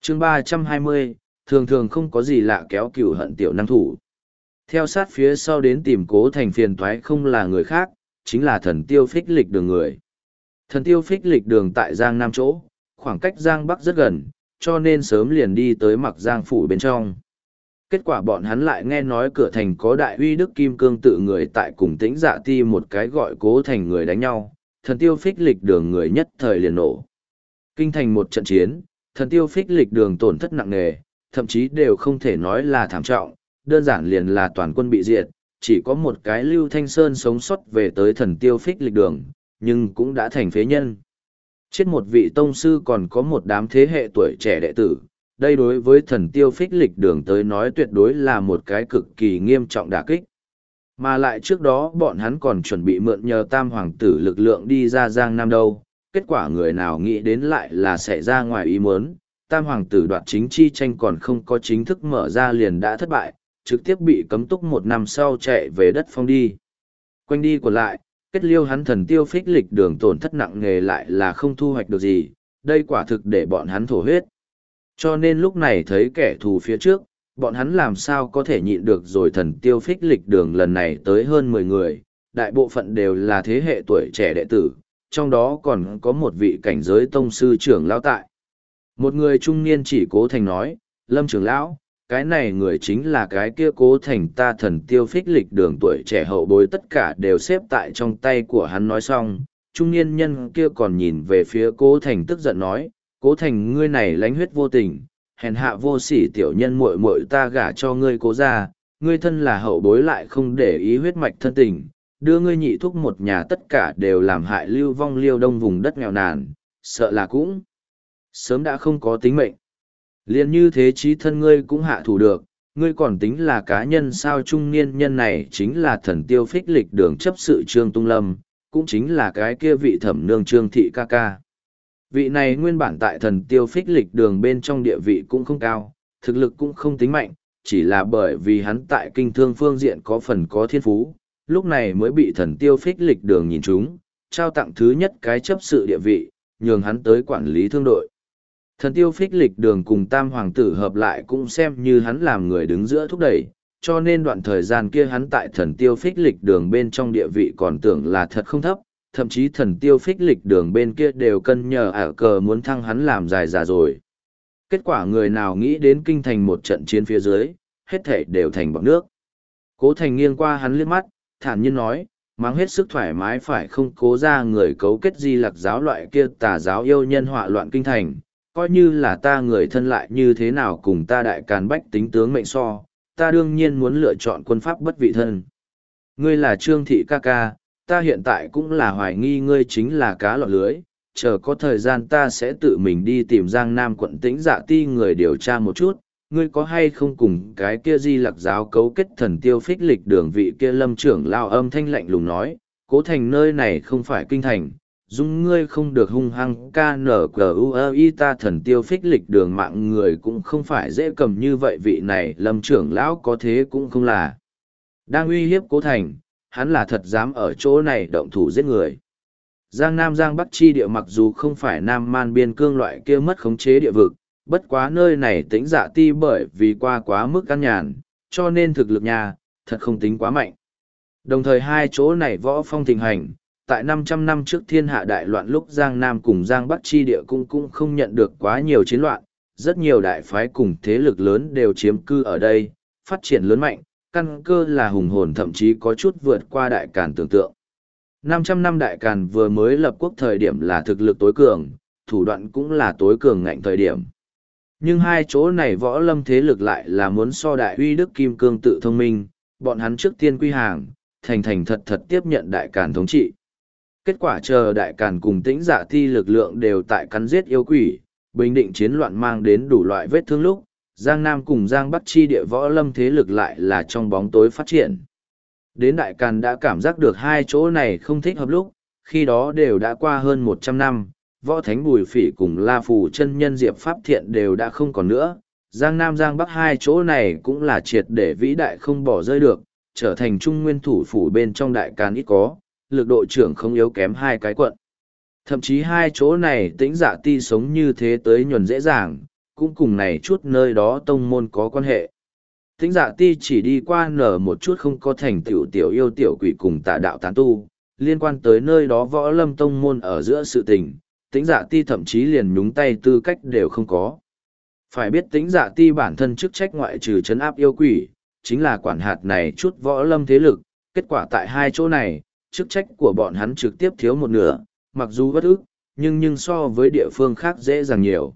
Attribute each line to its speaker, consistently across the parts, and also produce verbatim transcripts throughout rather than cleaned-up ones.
Speaker 1: chương ba trăm hai mươi, thường thường không có gì lạ kéo cửu hận tiểu năng thủ. Theo sát phía sau đến tìm Cố Thành phiền toái không là người khác, chính là thần tiêu phích lịch đường người. Thần tiêu phích lịch đường tại Giang Nam chỗ, khoảng cách Giang Bắc rất gần, cho nên sớm liền đi tới Mặc Giang phủ bên trong. Kết quả bọn hắn lại nghe nói cửa thành có đại uy đức kim cương tự người tại cùng Tĩnh Dạ Ti một cái gọi Cố Thành người đánh nhau, thần tiêu phích lịch đường người nhất thời liền nổ. Kinh thành một trận chiến, thần tiêu phích lịch đường tổn thất nặng nề, thậm chí đều không thể nói là thảm trọng, đơn giản liền là toàn quân bị diệt, chỉ có một cái Lưu Thanh Sơn sống sót về tới thần tiêu phích lịch đường, nhưng cũng đã thành phế nhân. Chết một vị tông sư còn có một đám thế hệ tuổi trẻ đệ tử, đây đối với thần tiêu phích lịch đường tới nói tuyệt đối là một cái cực kỳ nghiêm trọng đả kích. Mà lại trước đó bọn hắn còn chuẩn bị mượn nhờ tam hoàng tử lực lượng đi ra Giang Nam đâu, kết quả người nào nghĩ đến lại là sẽ ra ngoài ý muốn, tam hoàng tử đoạt chính chi tranh còn không có chính thức mở ra liền đã thất bại, trực tiếp bị cấm túc một năm sau chạy về đất phong đi. Quanh đi của lại, kết liêu hắn thần tiêu phích lịch đường tổn thất nặng nề lại là không thu hoạch được gì, đây quả thực để bọn hắn thổ huyết. Cho nên lúc này thấy kẻ thù phía trước, bọn hắn làm sao có thể nhịn được rồi thần tiêu phích lịch đường lần này tới hơn mười người, đại bộ phận đều là thế hệ tuổi trẻ đệ tử, trong đó còn có một vị cảnh giới tông sư trưởng lão tại. Một người trung niên chỉ Cố Thành nói, Lâm trưởng lão, cái này người chính là cái kia Cố Thành ta thần tiêu phích lịch đường tuổi trẻ hậu bối tất cả đều xếp tại trong tay của hắn nói xong, trung niên nhân kia còn nhìn về phía Cố Thành tức giận nói, Cố Thành ngươi này lánh huyết vô tình, hèn hạ vô sỉ tiểu nhân muội muội ta gả cho ngươi Cố ra, ngươi thân là hậu bối lại không để ý huyết mạch thân tình, đưa ngươi nhị thúc một nhà tất cả đều làm hại lưu vong liêu đông vùng đất nghèo nàn, sợ là cũng sớm đã không có tính mệnh. Liên như thế chí thân ngươi cũng hạ thủ được, ngươi còn tính là cá nhân sao? Trung niên nhân này chính là thần tiêu phích lịch đường chấp sự Trương Tung Lâm, cũng chính là cái kia vị thẩm nương Trương Thị ca ca. Vị này nguyên bản tại thần tiêu phích lịch đường bên trong địa vị cũng không cao, thực lực cũng không tính mạnh, chỉ là bởi vì hắn tại kinh thương phương diện có phần có thiên phú, lúc này mới bị thần tiêu phích lịch đường nhìn trúng, trao tặng thứ nhất cái chấp sự địa vị, nhường hắn tới quản lý thương đội. Thần tiêu phích lịch đường cùng tam hoàng tử hợp lại cũng xem như hắn làm người đứng giữa thúc đẩy, cho nên đoạn thời gian kia hắn tại thần tiêu phích lịch đường bên trong địa vị còn tưởng là thật không thấp, thậm chí thần tiêu phích lịch đường bên kia đều cân nhờ ả cờ muốn thăng hắn làm dài già rồi. Kết quả người nào nghĩ đến kinh thành một trận chiến phía dưới, hết thể đều thành bọt nước. Cố Thành nghiêng qua hắn liếc mắt, thản nhiên nói, mang hết sức thoải mái phải không? Cố ra người cấu kết di lặc giáo loại kia tà giáo yêu nhân họa loạn kinh thành, coi như là ta người thân lại như thế nào cùng ta đại càn bách tính tướng mệnh so, ta đương nhiên muốn lựa chọn quân pháp bất vị thân. Ngươi là Trương Thị ca ca, ta hiện tại cũng là hoài nghi ngươi chính là cá lọt lưới, chờ có thời gian ta sẽ tự mình đi tìm Giang Nam quận Tĩnh Dạ Ti người điều tra một chút, ngươi có hay không cùng cái kia di lặc giáo cấu kết thần tiêu phích lịch đường. Vị kia Lâm trưởng lao âm thanh lạnh lùng nói, Cố Thành nơi này không phải kinh thành, dung ngươi không được hung hăng ca nở cờ u ơ y ta thần tiêu phích lịch đường mạng người cũng không phải dễ cầm như vậy. Vị này Lâm trưởng lão có thế cũng không là đang uy hiếp Cố Thành, hắn là thật dám ở chỗ này động thủ giết người. Giang Nam Giang Bắc chi địa mặc dù không phải Nam Man biên cương loại kia mất khống chế địa vực, bất quá nơi này Tĩnh Dạ Ti bởi vì qua quá mức căn nhàn, cho nên thực lực nhà, thật không tính quá mạnh. Đồng thời hai chỗ này võ phong thịnh hành, tại năm trăm năm trước thiên hạ đại loạn lúc Giang Nam cùng Giang Bắc chi địa cũng cũng không nhận được quá nhiều chiến loạn, rất nhiều đại phái cùng thế lực lớn đều chiếm cư ở đây, phát triển lớn mạnh, căn cơ là hùng hồn, thậm chí có chút vượt qua đại càn tưởng tượng. năm trăm năm đại càn vừa mới lập quốc thời điểm là thực lực tối cường, thủ đoạn cũng là tối cường ngạnh thời điểm. Nhưng hai chỗ này võ lâm thế lực lại là muốn so đại uy đức kim cương tự thông minh, bọn hắn trước tiên quy hàng, thành thành thật thật tiếp nhận đại càn thống trị. Kết quả chờ đại càn cùng Tĩnh Dạ Ti lực lượng đều tại cắn giết yêu quỷ, bình định chiến loạn mang đến đủ loại vết thương lúc, Giang Nam cùng Giang Bắc chi địa võ lâm thế lực lại là trong bóng tối phát triển. Đến đại càn đã cảm giác được hai chỗ này không thích hợp lúc, khi đó đều đã qua hơn một trăm năm, võ thánh Bùi Phỉ cùng La Phù chân nhân Diệp Pháp Thiện đều đã không còn nữa, Giang Nam Giang Bắc hai chỗ này cũng là triệt để vĩ đại không bỏ rơi được, trở thành trung nguyên thủ phủ bên trong đại càn ít có, lực độ trưởng không yếu kém hai cái quận. Thậm chí hai chỗ này Tĩnh Dạ Ti sống như thế tới nhuần dễ dàng, cũng cùng này chút nơi đó tông môn có quan hệ. Tĩnh Dạ Ti chỉ đi qua nở một chút không có thành tựu tiểu yêu tiểu quỷ cùng tà đạo tán tu, liên quan tới nơi đó võ lâm tông môn ở giữa sự tình, Tĩnh Dạ Ti thậm chí liền nhúng tay tư cách đều không có. Phải biết Tĩnh Dạ Ti bản thân chức trách ngoại trừ trấn áp yêu quỷ, chính là quản hạt này chút võ lâm thế lực, kết quả tại hai chỗ này, chức trách của bọn hắn trực tiếp thiếu một nửa, mặc dù bất ức, nhưng nhưng so với địa phương khác dễ dàng nhiều.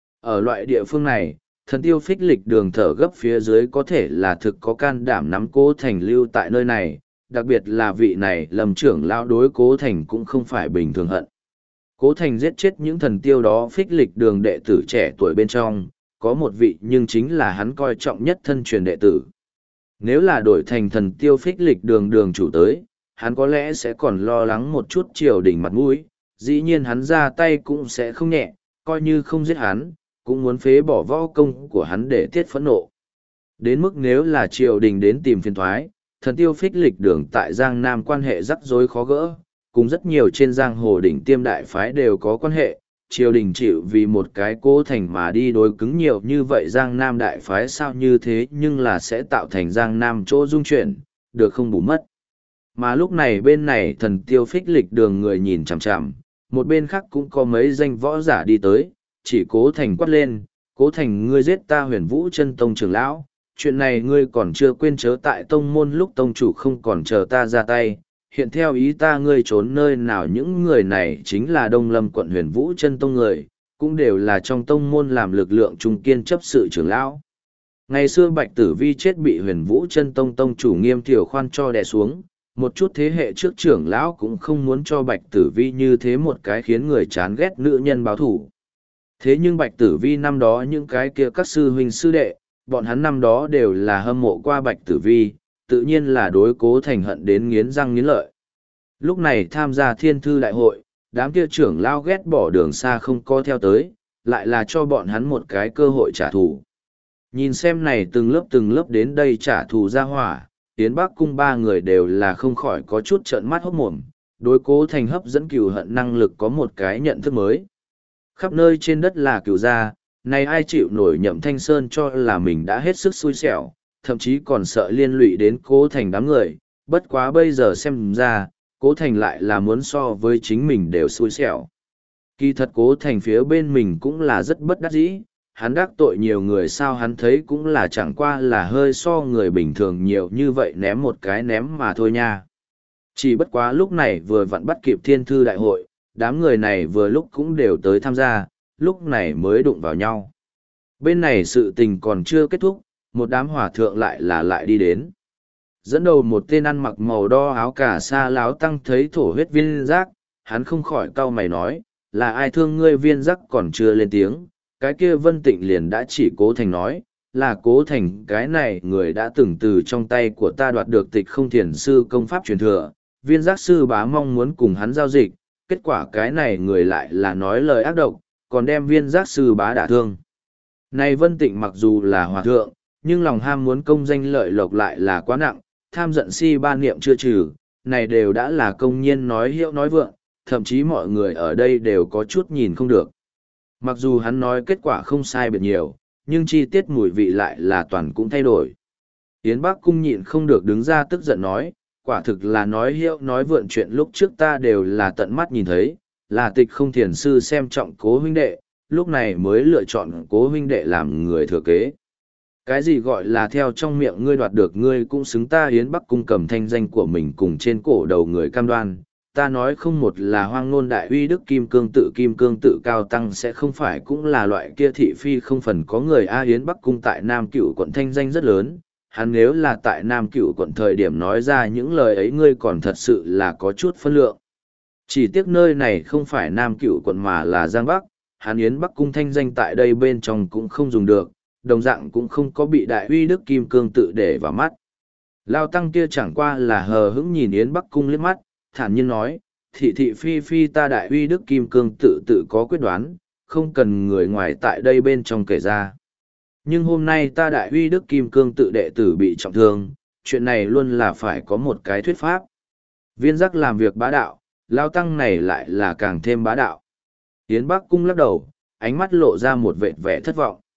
Speaker 1: Ở loại địa phương này, thần tiêu phích lịch đường thở gấp phía dưới có thể là thực có can đảm nắm Cố Thành lưu tại nơi này, đặc biệt là vị này lầm trưởng lão đối Cố Thành cũng không phải bình thường hận. Cố Thành giết chết những thần tiêu đó phích lịch đường đệ tử trẻ tuổi bên trong, có một vị nhưng chính là hắn coi trọng nhất thân truyền đệ tử. Nếu là đổi thành thần tiêu phích lịch đường đường chủ tới, hắn có lẽ sẽ còn lo lắng một chút triều đình mặt mũi, dĩ nhiên hắn ra tay cũng sẽ không nhẹ, coi như không giết hắn, cũng muốn phế bỏ võ công của hắn để tiết phẫn nộ. Đến mức nếu là triều đình đến tìm phiền thoái, thần tiêu phích lịch đường tại Giang Nam quan hệ rắc rối khó gỡ, cùng rất nhiều trên giang hồ đỉnh tiêm đại phái đều có quan hệ, triều đình chịu vì một cái Cố Thành mà đi đối cứng nhiều như vậy Giang Nam đại phái sao như thế nhưng là sẽ tạo thành Giang Nam chỗ dung chuyển, được không bù mất. Mà lúc này bên này thần tiêu phích lịch đường người nhìn chằm chằm, một bên khác cũng có mấy danh võ giả đi tới, chỉ Cố Thành quát lên, Cố Thành ngươi giết ta Huyền Vũ Chân Tông trưởng lão, chuyện này ngươi còn chưa quên chớ tại tông môn lúc tông chủ không còn chờ ta ra tay, hiện theo ý ta ngươi trốn nơi nào những người này chính là Đông Lâm quận Huyền Vũ Chân Tông người, cũng đều là trong tông môn làm lực lượng trung kiên chấp sự trưởng lão. Ngày xưa Bạch Tử Vi chết bị Huyền Vũ Chân Tông tông chủ Nghiêm Thiều Khoan cho đè xuống, một chút thế hệ trước trưởng lão cũng không muốn cho Bạch Tử Vi như thế một cái khiến người chán ghét nữ nhân báo thủ. Thế nhưng Bạch Tử Vi năm đó những cái kia các sư huynh sư đệ, bọn hắn năm đó đều là hâm mộ qua Bạch Tử Vi, tự nhiên là đối Cố Thành hận đến nghiến răng nghiến lợi. Lúc này tham gia thiên thư đại hội, đám kia trưởng lao ghét bỏ đường xa không co theo tới, lại là cho bọn hắn một cái cơ hội trả thù. Nhìn xem này từng lớp từng lớp đến đây trả thù ra hỏa, Yến Bắc Cung ba người đều là không khỏi có chút trợn mắt hốt mồm, đối Cố Thành hấp dẫn cừu hận năng lực có một cái nhận thức mới. Khắp nơi trên đất là cừu gia, này ai chịu nổi Nhậm Thanh Sơn cho là mình đã hết sức xui xẻo, thậm chí còn sợ liên lụy đến Cố Thành đám người, bất quá bây giờ xem ra, Cố Thành lại là muốn so với chính mình đều xui xẻo. Kỳ thật Cố Thành phía bên mình cũng là rất bất đắc dĩ, hắn đắc tội nhiều người sao hắn thấy cũng là chẳng qua là hơi so người bình thường nhiều như vậy ném một cái ném mà thôi nha. Chỉ bất quá lúc này vừa vặn bắt kịp thiên thư đại hội, đám người này vừa lúc cũng đều tới tham gia, lúc này mới đụng vào nhau. Bên này sự tình còn chưa kết thúc, một đám hòa thượng lại là lại đi đến. Dẫn đầu một tên ăn mặc màu đo áo cà sa láo tăng thấy thổ huyết viên giác, hắn không khỏi cau mày nói, là ai thương ngươi viên giác còn chưa lên tiếng, cái kia Vân Tịnh liền đã chỉ Cố Thành nói, là Cố Thành cái này người đã từng từ trong tay của ta đoạt được Tịch Không Thiền sư công pháp truyền thừa, viên giác sư bá mong muốn cùng hắn giao dịch, kết quả cái này người lại là nói lời ác độc, còn đem viên giác sư bá đả thương. Này Vân Tịnh mặc dù là hòa thượng, nhưng lòng ham muốn công danh lợi lộc lại là quá nặng, tham giận si ba niệm chưa trừ, này đều đã là công nhiên nói hiệu nói vượng, thậm chí mọi người ở đây đều có chút nhìn không được. Mặc dù hắn nói kết quả không sai biệt nhiều, nhưng chi tiết mùi vị lại là toàn cũng thay đổi. Yến Bắc Cung nhịn không được đứng ra tức giận nói, quả thực là nói hiệu nói vượn chuyện lúc trước ta đều là tận mắt nhìn thấy, là Tịch Không Thiền sư xem trọng Cố huynh đệ, lúc này mới lựa chọn Cố huynh đệ làm người thừa kế. Cái gì gọi là theo trong miệng ngươi đoạt được ngươi cũng xứng ta Yến Bắc Cung cầm thanh danh của mình cùng trên cổ đầu người cam đoan. Ta nói không một là hoang ngôn đại uy đức kim cương tự kim cương tự cao tăng sẽ không phải cũng là loại kia thị phi không phần có người A Yến Bắc Cung tại Nam Cửu quận thanh danh rất lớn. Hắn nếu là tại Nam Cửu quận thời điểm nói ra những lời ấy ngươi còn thật sự là có chút phân lượng. Chỉ tiếc nơi này không phải Nam Cửu quận mà là Giang Bắc, hắn Yến Bắc Cung thanh danh tại đây bên trong cũng không dùng được, đồng dạng cũng không có bị đại uy đức kim cương tự để vào mắt. Lao tăng kia chẳng qua là hờ hững nhìn Yến Bắc Cung liếc mắt, thản nhiên nói, thị thị phi phi ta đại uy đức kim cương tự tự có quyết đoán, không cần người ngoài tại đây bên trong kể ra. Nhưng hôm nay ta đại uy đức kim cương tự đệ tử bị trọng thương, chuyện này luôn là phải có một cái thuyết pháp. Viên giác làm việc bá đạo, Lao tăng này lại là càng thêm bá đạo. Yến Bắc Cung lắc đầu, ánh mắt lộ ra một vệt vẻ thất vọng.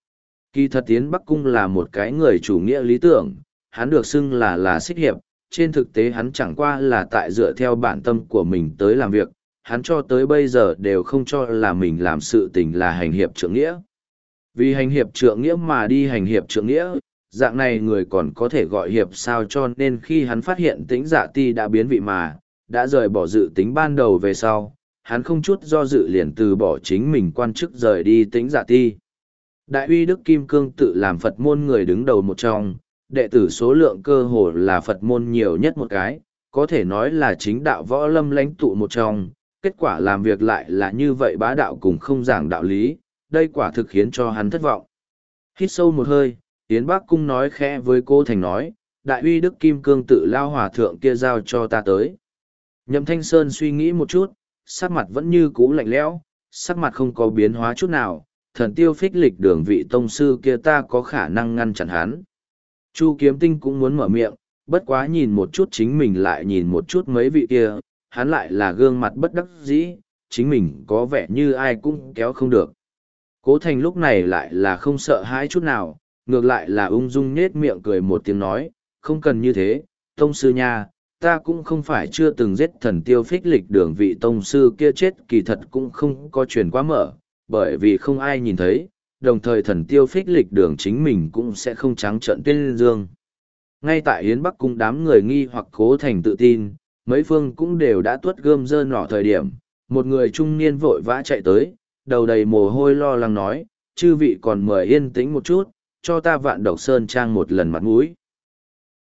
Speaker 1: Kỳ thật Yến Bắc Cung là một cái người chủ nghĩa lý tưởng, hắn được xưng là là xích hiệp, trên thực tế hắn chẳng qua là tại dựa theo bản tâm của mình tới làm việc, hắn cho tới bây giờ đều không cho là mình làm sự tình là hành hiệp trượng nghĩa. Vì hành hiệp trượng nghĩa mà đi hành hiệp trượng nghĩa, dạng này người còn có thể gọi hiệp sao, cho nên khi hắn phát hiện Tĩnh Dạ Ti đã biến vị mà, đã rời bỏ dự tính ban đầu về sau, hắn không chút do dự liền từ bỏ chính mình quan chức rời đi Tĩnh Dạ Ti. Đại uy Đức Kim Cương tự làm Phật môn người đứng đầu một trong, đệ tử số lượng cơ hồ là Phật môn nhiều nhất một cái, có thể nói là chính đạo võ lâm lãnh tụ một trong, kết quả làm việc lại là như vậy bá đạo cùng không giảng đạo lý, đây quả thực khiến cho hắn thất vọng. Hít sâu một hơi, Yến Bắc Cung nói khẽ với Cố Thành nói, đại uy Đức Kim Cương tự lao hòa thượng kia giao cho ta tới. Nhậm Thanh Sơn suy nghĩ một chút, sắc mặt vẫn như cũ lạnh lẽo, sắc mặt không có biến hóa chút nào, thần tiêu phích lịch đường vị tông sư kia ta có khả năng ngăn chặn hắn. Chu Kiếm Tinh cũng muốn mở miệng, bất quá nhìn một chút chính mình lại nhìn một chút mấy vị kia, hắn lại là gương mặt bất đắc dĩ, chính mình có vẻ như ai cũng kéo không được. Cố Thành lúc này lại là không sợ hãi chút nào, ngược lại là ung dung nhết miệng cười một tiếng nói, không cần như thế, tông sư nha, ta cũng không phải chưa từng giết thần tiêu phích lịch đường vị tông sư kia chết, kỳ thật cũng không có truyền quá mở, bởi vì không ai nhìn thấy, đồng thời thần tiêu phích lịch đường chính mình cũng sẽ không trắng trợn tuyên dương. Ngay tại Yến Bắc Cung đám người nghi hoặc Cố Thành tự tin, mấy phương cũng đều đã tuốt gươm dơ nỏ thời điểm, một người trung niên vội vã chạy tới, đầu đầy mồ hôi lo lắng nói, chư vị còn mời yên tĩnh một chút, cho ta Vạn Độc Sơn Trang một lần mặt mũi.